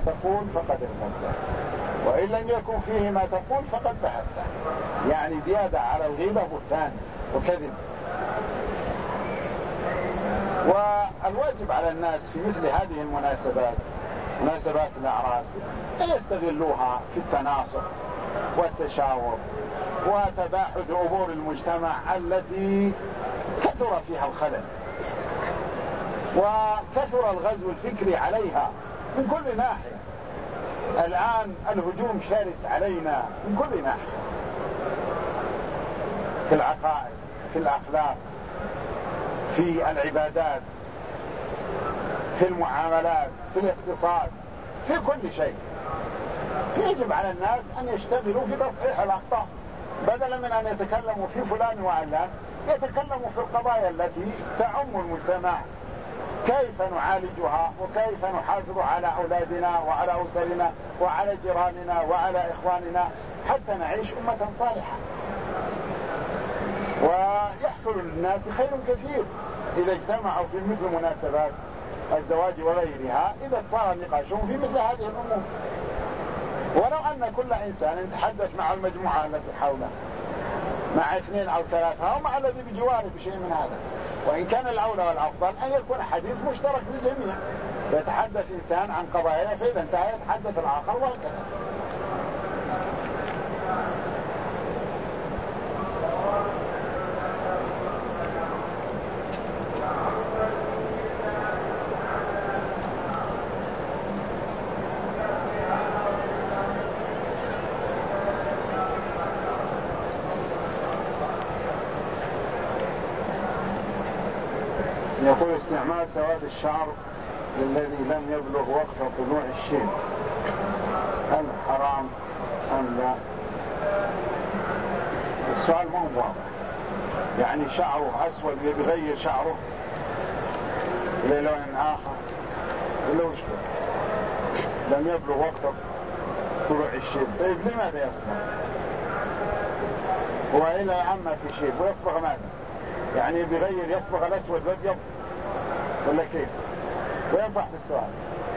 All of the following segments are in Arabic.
تقول فقد ارتدت، وإن لم يكن فيه ما تقول فقد بهته، يعني زيادة على الغيبة بهتان وكذب. والواجب على الناس في مثل هذه المناسبات، مناسبات الأعراس، أن يستغلوها في التناصح والتشاور وتباحث أمور المجتمع التي كثر فيها الخلل وكثر الغزو الفكري عليها من كل ناحية. الآن الهجوم شرس علينا من كل ناحية، في العقائد، في الأخلاق، في العبادات، في المعاملات، في الاقتصاد، في كل شيء. يجب على الناس أن يشتغلوا في تصحيح الأخطاء، بدلا من أن يتكلموا في فلان وعلان، يتكلموا في القضايا التي تعم المجتمع، كيف نعالجها وكيف نحافظ على أولادنا وعلى أسرنا وعلى جيراننا وعلى إخواننا حتى نعيش أمة صالحة. ويحصل للناس خير كثير إذا اجتمعوا في مثل مناسبات الزواج وغيرها، إذا صار نقاشهم في مثل هذه الأمور. ولو أن كل إنسان يتحدث مع المجموعة التي حوله، مع 2 أو 3 أو مع الذي بجواره بشيء من هذا، وإن كان الأولى والأفضل أن يكون حديث مشترك للجميع، يتحدث إنسان عن قضايا فإذا انتهى يتحدث الآخر وهكذا. يقول استعمال سواد الشعر للذي لم يبلغ وقت طلوع الشيب، هل حرام أم لا؟ السؤال ما هو واضح. يعني شعره أسود يغير شعره للون آخر ولا وش؟ لم يبلغ وقت طلوع الشيب، طيب لماذا يصبغ؟ وإلى عما في شيب ويصبغ ماذا؟ يعني بغير يصبغ الأسود والأبيض ولا كيف؟ وينصح بالسؤال.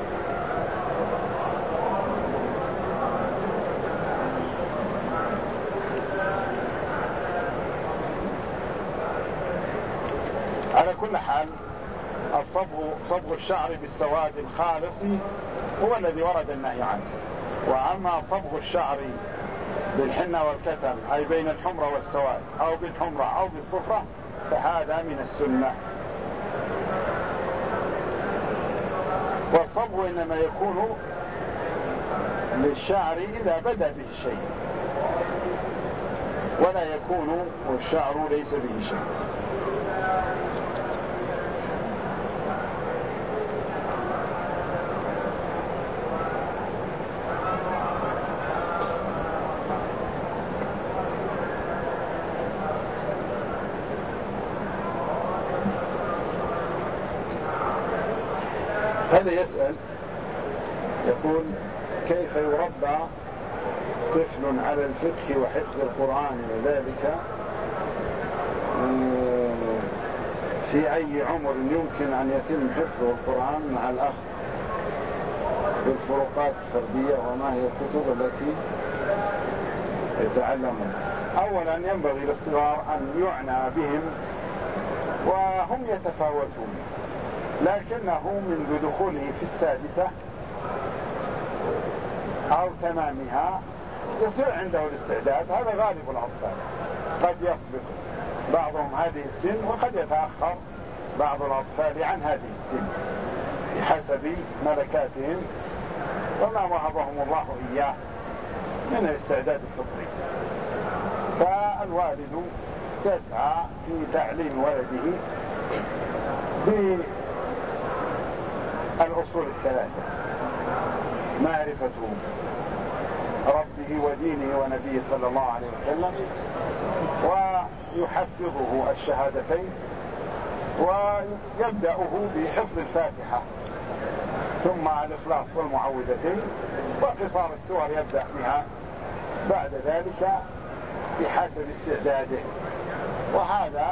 على كل حال صبغ الشعر بالسواد الخالص هو الذي ورد النهي عنه، وأما صبغ الشعر بالحنة والكتم أي بين الحمرة والسواد أو بالحمرة أو بالصفرة فهذا من السنة. والصبغ إنما يكون للشعر إذا بدأ به الشيء، ولا يكون والشعر ليس به شيء. هذا يسأل يقول كيف يربى طفل على الفقه وحفظ القرآن وذلك في أي عمر يمكن أن يتم حفظ القرآن مع الأخ بالفروقات الفردية، وما هي الكتب التي يتعلمون؟ أولا ينبغي للصغار أن يعنى بهم وهم يتفاوتون، لكنه منذ دخوله في السادسة أو تمامها يصير عنده الاستعداد. هذا غالب الأطفال، قد يسبق بعضهم هذه السن وقد يتأخر بعض الأطفال عن هذه السن بحسب ملكاتهم وما وهبهم الله إياه من الاستعداد الفطري. فالوالد يسعى في تعليم ولده بالأصول الثلاثة: معرفة ربه ودينه ونبيه صلى الله عليه وسلم، ويحفظه الشهادتين، ويبدأه بحفظ الفاتحة ثم الإخلاص والمعوذتين، وقصار السور يبدأ بها بعد ذلك بحسب استعداده. وهذا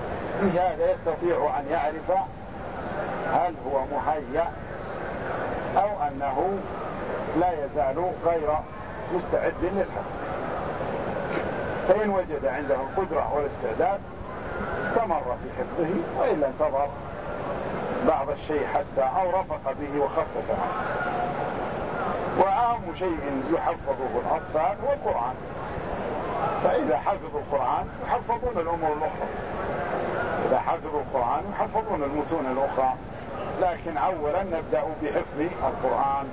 بهذا يستطيع أن يعرف هل هو مهيأ أو أنه لا يزال غير مستعد للحفظ. فإن وجد عنده القدرة والاستعداد استمر في حفظه، وإلا انتظر بعض الشيء حتى أو رفق به وخفف عنه. وأهم شيء يحفظه الأطفال هو القرآن، فإذا حفظوا القرآن يحفظون الأمور الأخرى، إذا حفظوا القرآن يحفظون المتون الأخرى، لكن أولا نبدأ بحفظ القرآن.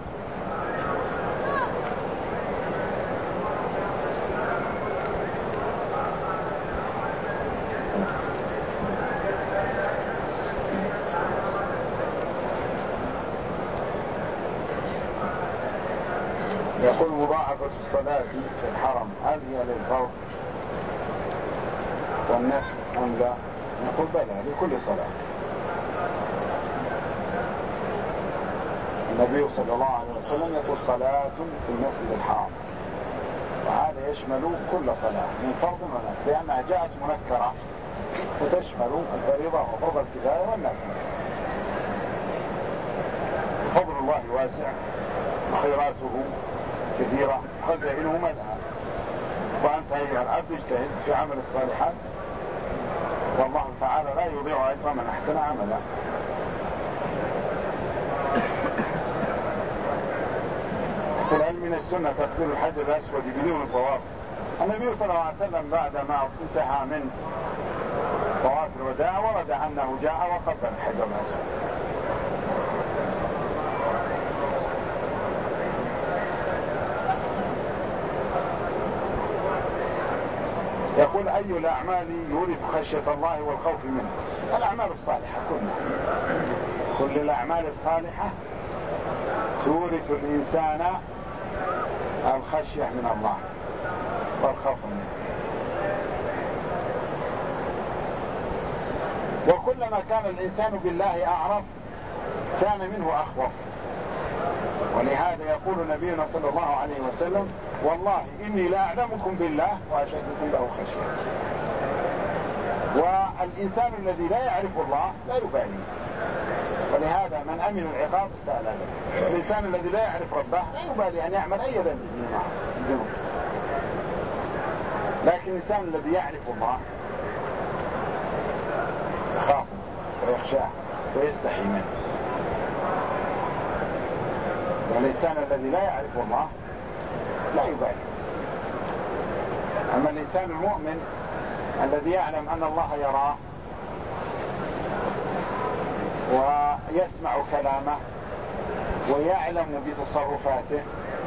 يقول مضاعفة الصلاة في الحرم هل هي للفرض والنفل أم لا؟ نقول بلى لكل صلاة. النبي صلى الله عليه وسلم يقول صلاة في المسجد الحرام، وهذا يشمل كل صلاة من فرض ونفل، لأنها جاءت منكرة وتشمل الفريضة وفرض الكفاية والنفل. فضل الله واسع وخيراته كثيرة، خزائنه ملأى، وأنت أيها العبد اجتهد في عمل الصالحات، والله تعالى لا يضيع أجر من أحسن عملا. قل هل من السنة تقبيل الحجر الأسود بدون طواف؟ النبي صلى الله عليه وسلم بعدما انتهى من طواف الوداع ورد أنه جاء وقبل الحجر الأسود. يقول أي الأعمال يورث خشية الله والخوف منه؟ الأعمال الصالحة كلها، كل الأعمال الصالحة تورث الإنسان الخشية من الله والخوف منه. وكلما كان الإنسان بالله أعرف كان منه أخوف، ولهذا يقول نبينا صلى الله عليه وسلم والله إني لا أعلمكم بالله وأشهدكم له خشية. والإنسان الذي لا يعرف الله لا يبالي، ولهذا من أمن العقاب سأل له. الإنسان الذي لا يعرف ربه لا يبالي أن يعمل أي ذنب، لكن الإنسان الذي يعرف الله يخاف ويخشاه ويستحي منه. والإنسان الذي لا يعرف الله لا يبالي. أما الإنسان المؤمن الذي يعلم أن الله يراه ويسمع كلامه ويعلم بتصرفاته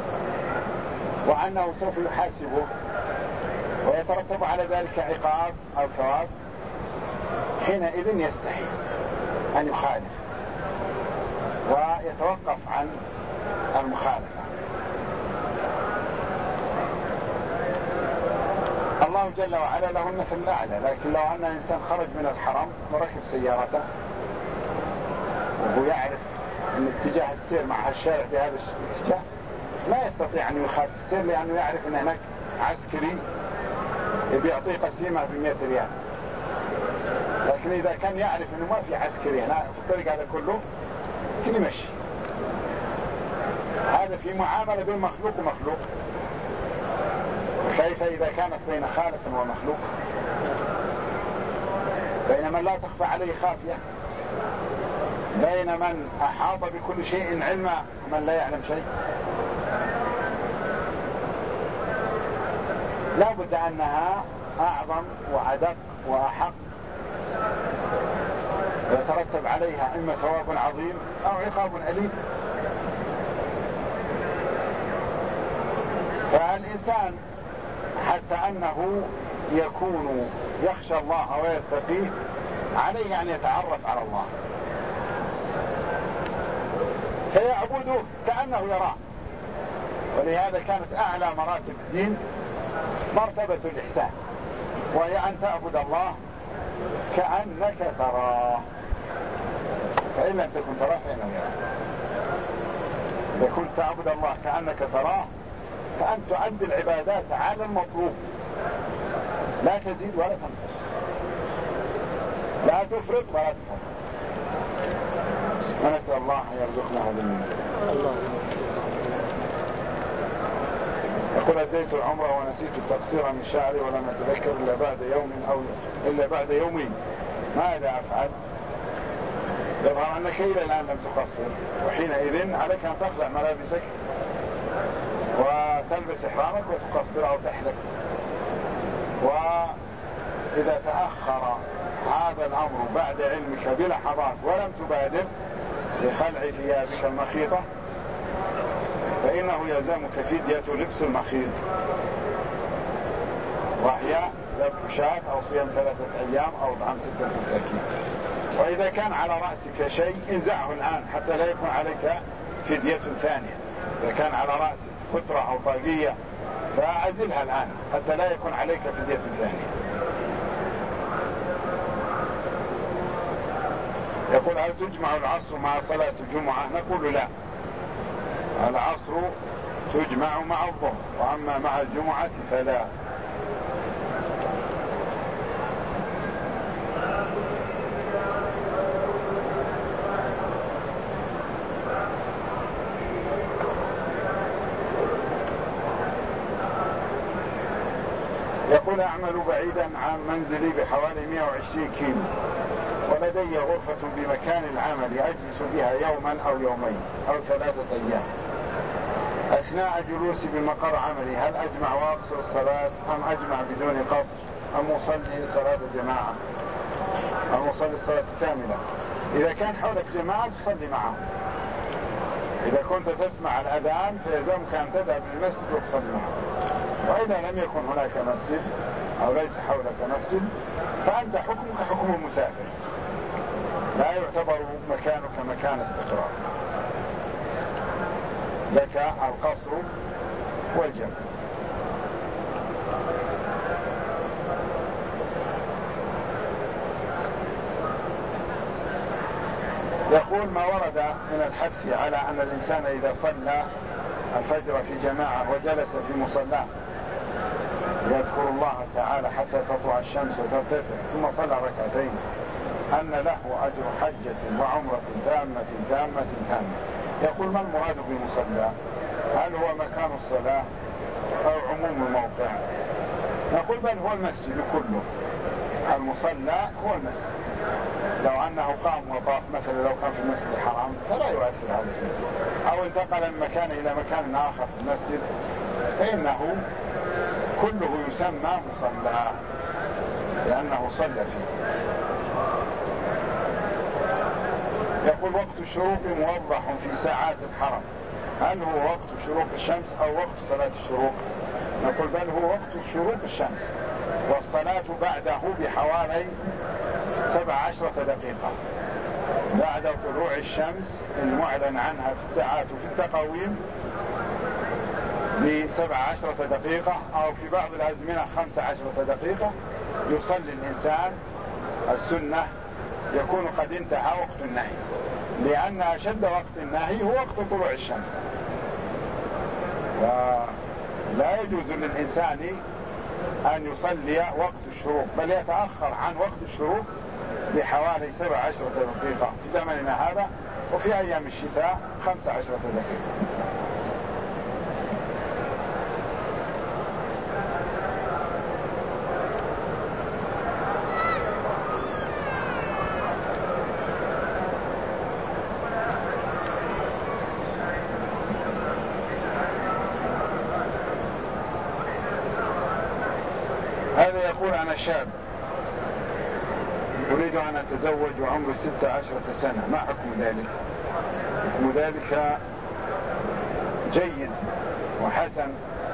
وأنه سوف يحاسبه ويترتب على ذلك عقاب أو ثواب، حينئذ يستحي أن يخالف ويتوقف عن المخالفة. الله جل وعلا له المثل الأعلى، لكن لو أن إنسان خرج من الحرم وركب سيارته وهو يعرف أن اتجاه السير مع الشارع بهذا الاتجاه لا يستطيع أن يخالف السير، لأنه يعرف أن هناك عسكري بيعطيه قسيمة ب100 ريال. لكن إذا كان يعرف أنه ما في عسكري هنا في الطريق هذا كله يمكن يمشي. هذا في معاملة بين مخلوق ومخلوق، كيف إذا كانت بين خالق ومخلوق، بين من لا تخفى عليه خافية، بين من أحاط بكل شيء علما ومن لا يعلم شيء. لا بد أنها أعظم وأدق وأحق، ويترتب عليها إما ثواب عظيم أو عقاب أليم. فالإنسان حتى أنه يكون يخشى الله ويتقيه عليه أن يتعرف على الله فيعبده كأنه يراه. ولهذا كانت أعلى مراتب الدين مرتبة الإحسان، وهي أن تعبد الله كأنك تراه، فإن لم تكن تراه فإنه يراه. إذا كنت تعبد الله كأنك تراه فأن تؤدي العبادات على المطلوب، لا تزيد ولا تنقص، لا تفرط ولا تفرط. ونسأل الله أن يرزقنا هذا المنزل. يقول أديت العمرة ونسيت التقصير من شعري ولم أتذكر إلا بعد يومين، ماذا أفعل؟ يظهر أنك إلى الآن لم تقصر، وحينئذ عليك أن تخلع ملابسك وتلبس إحرامك وتقصر أو تحلق. وإذا تأخر هذا الأمر بعد علمك بلحظات ولم تبادر لخلع ثيابك المخيطة فإنه يلزمك فدية لبس المخيط، وهي ذبح شاة أو صيام 3 أيام أو إطعام 6 مساكين. وإذا كان على رأسك شيء انزعه الآن حتى لا يكون عليك فدية ثانية. إذا كان على رأسك فترة أو طاقية فأزلها الآن حتى لا يكون عليك فدية ثانية. يقول هل تجمع العصر مع صلاة الجمعة؟ نقول لا، العصر تجمع مع الظهر، وأما مع الجمعة فلا. يقول أعمل بعيدا عن منزلي بحوالي 120 كيلو، ولدي غرفة بمكان العمل أجلس بها يوما أو يومين أو 3 أيام. أثناء جلوسي بمقر عملي هل أجمع وأقصر الصلاة أم أجمع بدون قصر أم أصلي صلاة الجماعة أم أصلي الصلاة كاملة؟ إذا كان حولك جماعة تصلي معهم. إذا كنت تسمع الأذان فيلزمك أن تذهب للمسجد وتصلي معهم. وإذا لم يكن هناك مسجد أو ليس حولك مسجد فأنت حكمك حكم المسافر، لا يعتبر مكانك مكان استقرار، لك القصر والجمع. يقول ما ورد من الحث على أن الإنسان إذا صلى الفجر في جماعة وجلس في مصلاه يذكر الله تعالى حتى تطلع الشمس وترتفع ثم صلى ركعتين أن له أجر حجة وعمرة تامة تامة تامة. يقول ما المراد بالمصلى؟ هل هو مكان الصلاة أو عموم الموقع؟ نقول بل هو المسجد كله، المصلى هو المسجد. لو أنه قام وطاف مثلا لو كان في المسجد الحرام فلا يؤثر هذا الشيء، أو انتقل من مكان إلى مكان آخر في المسجد فإنه كله يسمى مصلى لأنه صلى فيه. يقول وقت الشروق موضح في ساعات الحرم، هل هو وقت شروق الشمس أو وقت صلاة الشروق؟ نقول بل هو وقت شروق الشمس، والصلاة بعده بحوالي 17 دقيقة بعد طلوع الشمس المعلن عنها في الساعات وفي التقاويم ب17 دقيقة أو في بعض الأزمنة 15 دقيقة يصلي الإنسان السنة، يكون قد انتهى وقت النهي، لأن أشد وقت النهي هو وقت طلوع الشمس، ولا يجوز للإنسان أن يصلي وقت الشروق بل يتأخر عن وقت الشروق بحوالي 17 دقيقة في زمننا هذا، وفي أيام الشتاء 15 دقيقة. هذا يقول أنا شاب أريد أن أتزوج وعمري 16 سنة، ما حكم ذلك؟ حكم ذلك جيد وحسن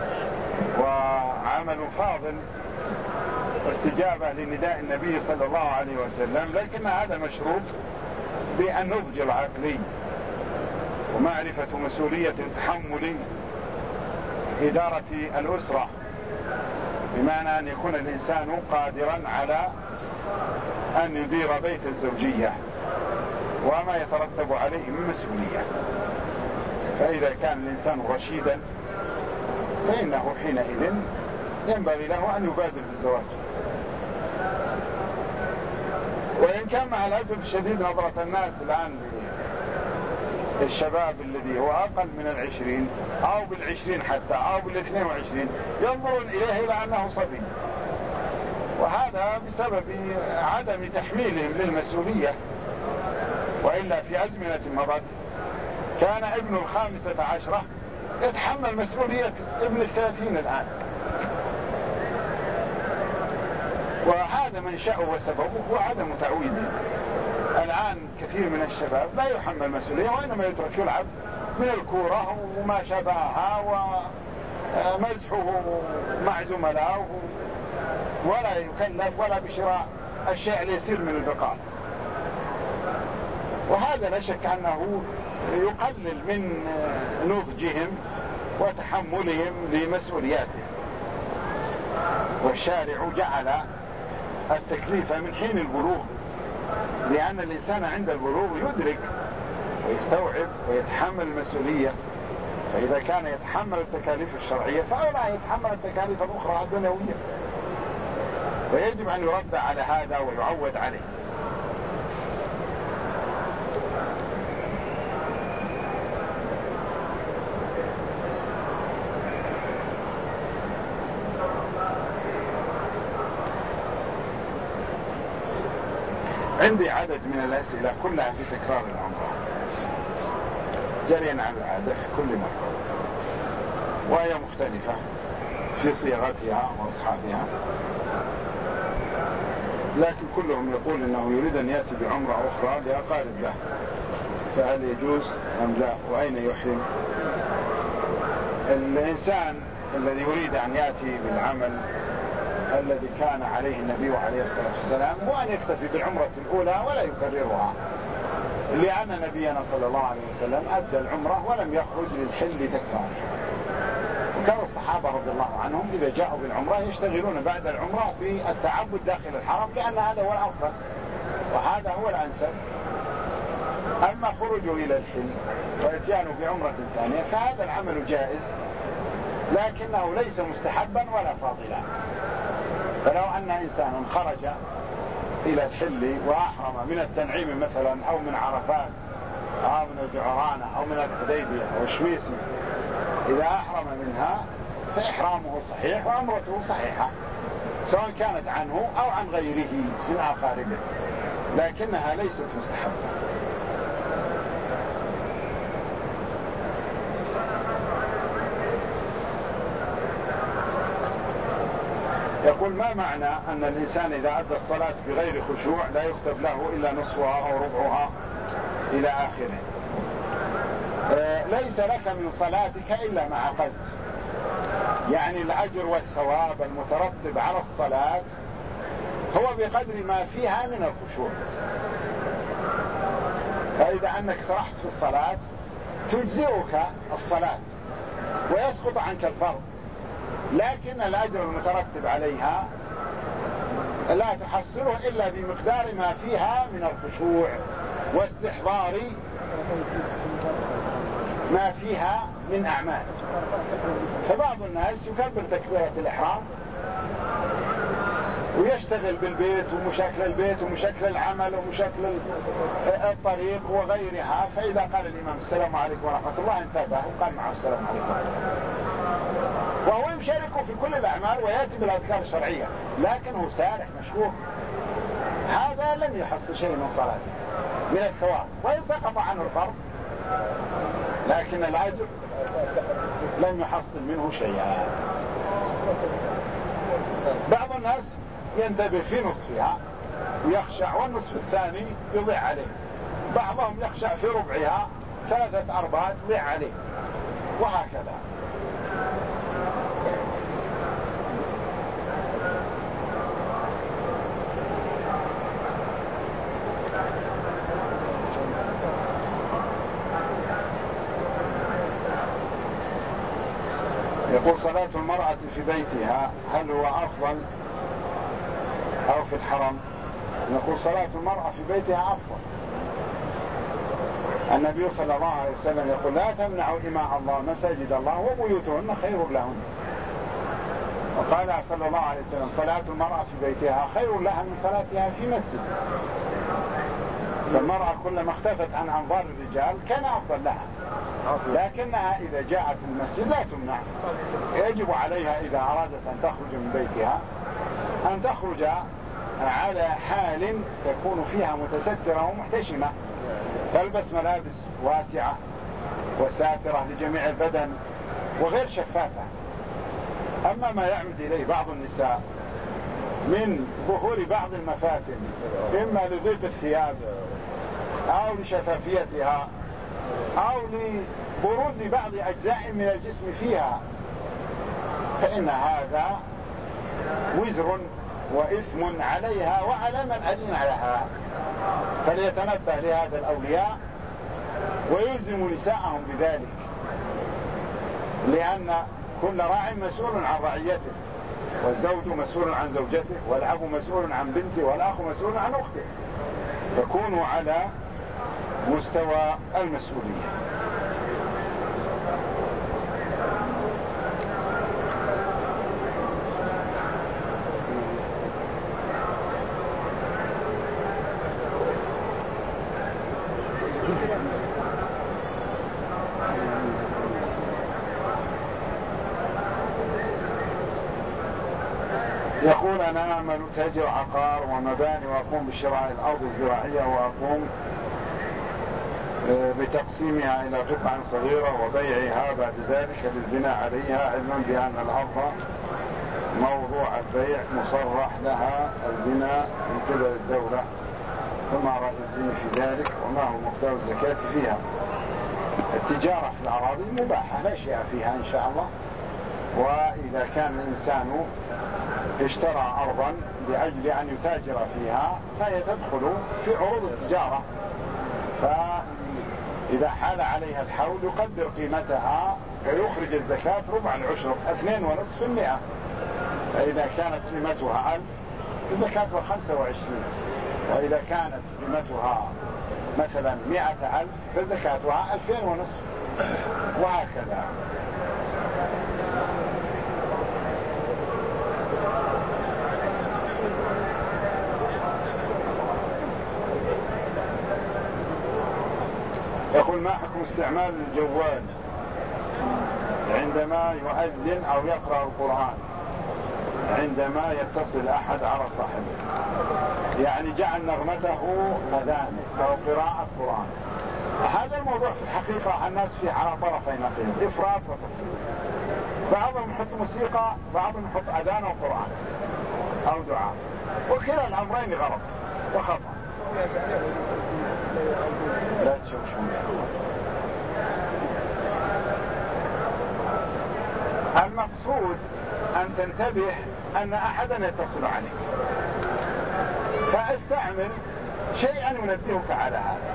وعمل فاضل واستجابة لنداء النبي صلى الله عليه وسلم، لكن هذا مشروط بالنضج العقلي ومعرفة مسؤولية تحمل إدارة الأسرة، بمعنى أن يكون الإنسان قادرا على أن يدير بيت الزوجية وما يترتب عليه من مسؤولية. فإذا كان الإنسان رشيدا فإنه حينئذ ينبغي له أن يبادر بالزواج. وإن كان مع الأسف الشديد نظرة الناس الآن الشباب الذي هو أقل من 20 أو 20 حتى أو 22 ينظرون إليه إلى أنه صبي، وهذا بسبب عدم تحميلهم للمسؤولية. وإلا في أزمنة مضت كان ابن 15 يتحمل مسؤولية ابن 30 الآن، وهذا منشأه وسببه هو عدم تعويده. الآن كثير من الشباب لا يحمل مسؤولية، وإنما يترك يلعب من الكورة وما شابهها ومزحه مع زملائه، ولا يكلف ولا بشراء الشيء اليسير من البقاء. وهذا لا شك أنه يقلل من نضجهم وتحملهم لمسؤولياتهم. والشارع جعل التكليف من حين البلوغ، لأن الإنسان عند البلوغ يدرك ويستوعب ويتحمل المسؤولية، فإذا كان يتحمل التكاليف الشرعية فأولى يتحمل التكاليف الأخرى الدنيوية، ويجب أن يربى على هذا ويعود عليه. عندي عدد من الأسئلة كلها في تكرار العمرة جريا على العادة في كل مرة، وهي مختلفة في صيغتها وأصحابها، لكن كلهم يقول إنه يريد أن يأتي بعمرة أخرى لأقارب له، فهل يجوز أم لا؟ وأين يحرم؟ الإنسان الذي يريد أن يأتي بالعمل الذي كان عليه النبي عليه الصلاة والسلام هو أن يكتفي بالعمرة الأولى ولا يكررها، لأن نبينا صلى الله عليه وسلم أدى العمرة ولم يخرج للحل تكرارها. وكان الصحابة رضي الله عنهم إذا جاءوا بالعمرة يشتغلون بعد العمرة بالتعبد داخل الحرم، لأن هذا هو الأفضل وهذا هو الأنسب. أما خروجه إلى الحل ويتيانه بعمرة ثانية فهذا العمل جائز، لكنه ليس مستحبا ولا فاضلا. فلو أن إنسانا خرج إلى الحل وأحرم من التنعيم مثلا أو من عرفات أو من الجعرانة أو من الحديبية أو الشويسي، إذا أحرم منها فإحرامه صحيح وعمرته صحيحة، سواء كانت عنه أو عن غيره من أقاربه، لكنها ليست مستحبة. يقول: ما معنى أن الإنسان إذا أدى الصلاة بغير خشوع لا يكتب له إلا نصفها أو ربعها إلى آخره؟ ليس لك من صلاتك إلا ما عقدت، يعني الأجر والثواب المترتب على الصلاة هو بقدر ما فيها من الخشوع. فإذا أنك سرحت في الصلاة تجزئك الصلاة ويسقط عنك الفرض، لكن الأجر المترتب عليها لا تحصله إلا بمقدار ما فيها من الخشوع واستحضار ما فيها من أعمال. فبعض الناس يكبر تكبيرة الإحرام ويشتغل بالبيت ومشاكل البيت ومشاكل العمل ومشاكل الطريق وغيرها، فإذا قال الإمام السلام عليكم ورحمة الله انتبه وقال معه السلام عليكم ورحمة الله، وهو يشارك في كل الأعمال ويأتي بالأذكار الشرعية، لكنه سارح مشهور، هذا لم يحصل شيء من صلاته من الثواب، وإن سقط عنه الفرض لكن الأجر لم يحصل منه شيئا. بعض الناس ينتبه في نصفها ويخشع والنصف الثاني يضيع عليه، بعضهم يخشع في ربعها 3/4 يضيع عليه، وهكذا. يقول: صلاة المرأة في بيتها هل هو أفضل أو في الحرم؟ نقول صلاة المرأة في بيتها أفضل. النبي صلى الله عليه وسلم يقول: لا تمنعوا إماء الله مساجد الله وبيوتهن خير لهن. وقال صلى الله عليه وسلم: صلاة المرأة في بيتها خير لها من صلاتها في مسجد. فالمرأة كلما اختفت عن أنظار الرجال كان أفضل لها، لكنها إذا جاءت المسجد لا تمنع. يجب عليها إذا أرادت أن تخرج من بيتها أن تخرج على حال تكون فيها متسترة ومحتشمة، تلبس ملابس واسعة وساترة لجميع البدن وغير شفافة. أما ما يعمد إليه بعض النساء من ظهور بعض المفاتن إما لضيق الثياب أو لشفافيتها أو لبروز بعض أجزاء من الجسم فيها، فإن هذا وزر وإثم عليها وعلى من أذن لها. فليتنبه لهذا الأولياء ويلزم نساءهم بذلك، لأن كل راع مسؤول عن رعيته، والزوج مسؤول عن زوجته، والأب مسؤول عن بنته، والأخ مسؤول عن أخته، فكونوا على مستوى المسؤولية. يقول أنا أعمل تاجر عقار ومباني، وأقوم بشراء الأرض الزراعية، وأقوم بتقسيمها إلى قطع صغيرة وبيعها بعد ذلك للبناء عليها، علما بأن الأرض موضوع البيع مصرح لها البناء من قبل الدولة، فما رأي الدين في ذلك وما هو مقدار الزكاة فيها؟ التجارة في الأراضي مباحة لا شيء فيها إن شاء الله، وإذا كان الإنسان اشترى أرضا لأجل أن يتاجر فيها فهي تدخل في عروض التجارة، فإذا حال عليها الحول يقدر قيمتها ويخرج الزكاة ربع العشر 2.5%. فإذا كانت قيمتها 1000 فزكاتها 25، وإذا كانت قيمتها مثلا 100,000 فزكاتها 2,500، وهكذا. يقول ما حكم استعمال الجوال عندما يؤذن أو يقرأ القرآن عندما يتصل أحد على صاحبه، يعني جعل نغمته أذان أو قراءة قرآن؟ هذا الموضوع في الحقيقة الناس فيه على طرفي نقيض، إفراط وتفريط. بعضهم يحط موسيقى، بعضهم يحط أذان أو قرآن أو دعاء، وكلا الأمرين غلط وخطأ. لا تشوشون. المقصود أن تنتبه أن أحدا يتصل عليك، فاستعمل شيئا ينبهك على هذا.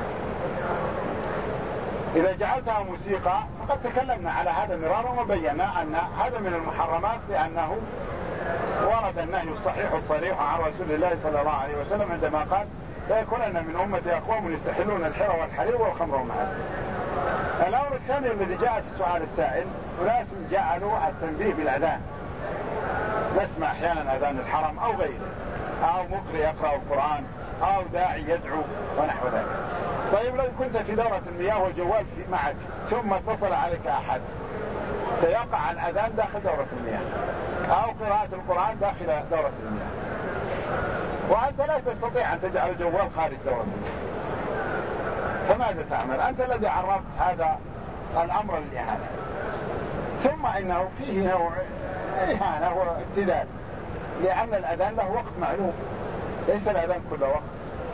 إذا جعلتها موسيقى فقد تكلمنا على هذا مرارا وبينا أن هذا من المحرمات، لأنه ورد النهي الصحيح الصريح عن رسول الله صلى الله عليه وسلم عندما قال لا يكونن من أمتي أقوام يستحلون الحر والحرير والخمر والمعازف. الأمر الثاني الذي جاء في السؤال السائل، أناس جعلوا التنبيه بالأذان، نسمع أحيانا أذان الحرم أو غيره، أو مقرئ يقرأ القرآن أو داعي يدعو ونحو ذلك. طيب لو كنت في دورة المياه والجوال معك ثم اتصل عليك أحد، سيقع الأذان داخل دورة المياه أو قراءة القرآن داخل دورة المياه، وأنت لا تستطيع أن تجعل الجوال خارج دورة المياه، فماذا تعمل؟ أنت الذي عرفت هذا الأمر للإهانة. ثم إنه فيه نوع إهانة وابتذال، لأن الأذان له وقت معلوم، ليس الأذان كل وقت.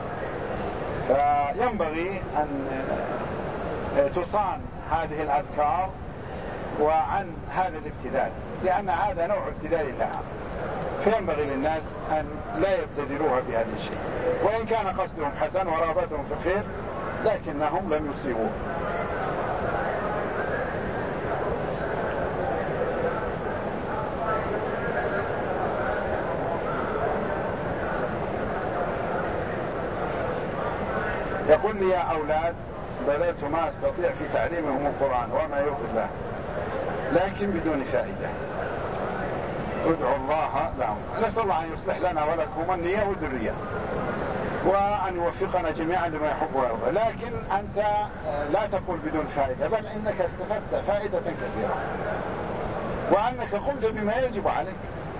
فينبغي أن تصان هذه الأذكار وعن هذا الابتذال، لأن هذا نوع ابتذال لها، فينبغي للناس أن لا يبتذلوها بهذا الشيء، وإن كان قصدهم حسن ورغبتهم في الخير لكنهم لم يصيبوه. يقول لي يا أولاد بذلت ما أستطيع في تعليمهم القرآن وما يرضي الله، لكن بدون فائدة، ادعوا الله لهم. نسأل الله أن يصلح لنا ولكم النية والذرية، وأن يوفقنا جميعا لما يحب ويرضى. لكن أنت لا تقول بدون فائدة، بل إنك استفدت فائدة كثيرة، وأنك قمت بما يجب عليك.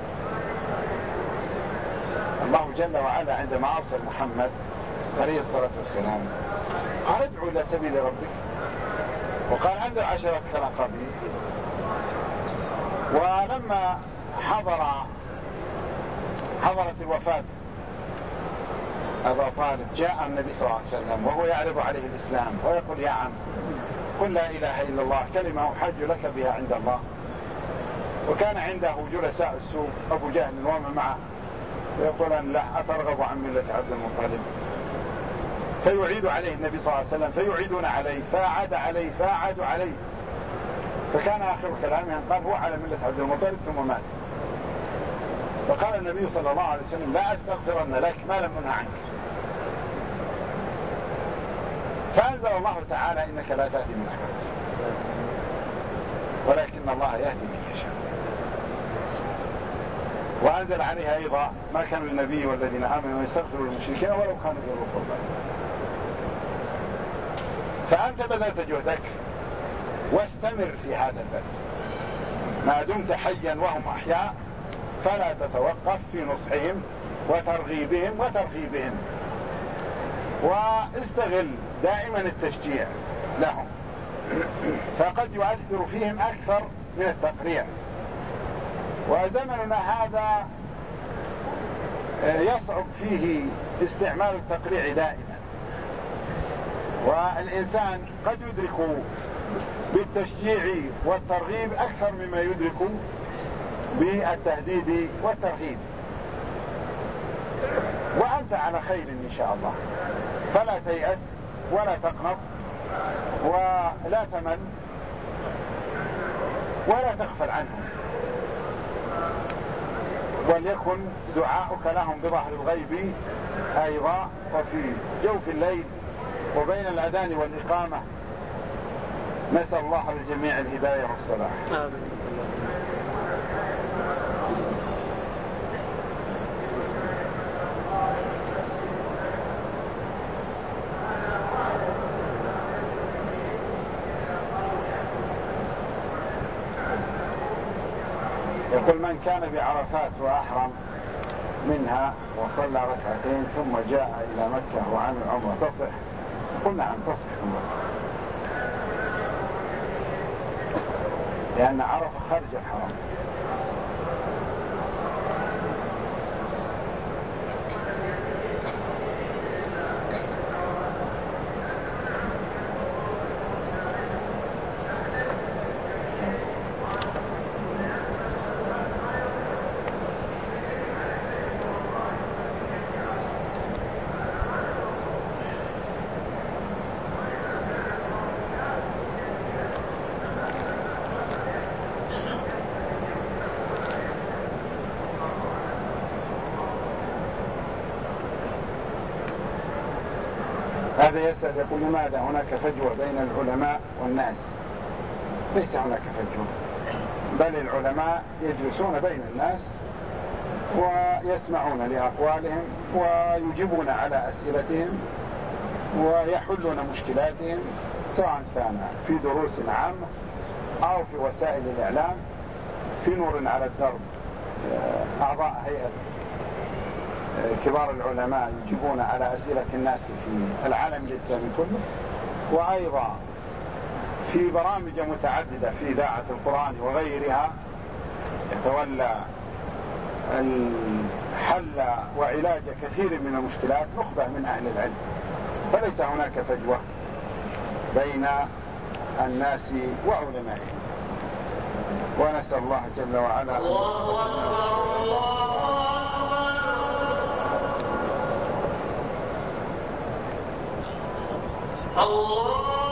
الله جل وعلا عندما أرسل محمد عليه الصلاة والسلام قال ادعو إلى سبيل ربك، وقال أنذر عشيرتك الأقربين. ولما حضرت الوفاة أبا طالب جاء النبي صلى الله عليه وسلم وهو يعرض عليه الإسلام ويقول يا عم قل لا إله إلا الله كلمة أحاج لك بها عند الله. وكان عنده جلساء السوء أبو جهل ومن معه، ويقول لا أترغب عن ملة عبد المطلب، فيعيد عليه النبي صلى الله عليه وسلم فيعيدون عليه، فأعاد عليه فأعادوا عليه، فكان آخر كلامه قال هو على ملة عبد المطلب ثم مات. فقال النبي صلى الله عليه وسلم لا أستغفرن لك ما لم أنه عنك. فأنزل الله تعالى إنك لا تهدي من أحببت ولكن الله يهدي من يشاء. وأنزل عليها أيضا ما كان للنبي والذين آمنوا يستغفروا للمشركين ولو كانوا أولي القربى. فأنت بذلت جهدك واستمر في هذا البلد ما دمت حيا وهم أحياء، فلا تتوقف في نصحهم وترغيبهم واستغل دائما التشجيع لهم، فقد يؤثر فيهم أكثر من التقريع. وزمننا هذا يصعب فيه استعمال التقريع دائما، والإنسان قد يدرك بالتشجيع والترغيب أكثر مما يدرك بالتهديد والترهيب. وأنت على خير إن شاء الله، فلا تيأس ولا تقنط ولا تمل ولا تغفل عنهم، وليكن دعاؤك لهم بظهر الغيب أيضا وفي جوف الليل وبين الأذان والإقامة. نسأل الله للجميع الهداية والصلاح. آمين. يقول من كان بعرفات وأحرم منها وصلى ركعتين ثم جاء إلى مكة وعمل عمره تصح؟ قلنا نعم تصح عمره، لأن عرفة خارج الحرم. هذا يسأل يقول لماذا هناك فجوة بين العلماء والناس؟ ليس هناك فجوة، بل العلماء يجلسون بين الناس ويسمعون لأقوالهم ويجيبون على أسئلتهم ويحلون مشكلاتهم، سواء كان في دروس عامة أو في وسائل الإعلام، في نور على الدرب. أعضاء هيئة كبار العلماء يجيبون على أسئلة الناس في العالم الإسلامي كله، وأيضا في برامج متعددة في إذاعة القرآن وغيرها يتولى الحل وعلاج كثير من المشكلات نخبة من أهل العلم. فليس هناك فجوة بين الناس وعلمائهم، ونسأل الله جل وعلا الله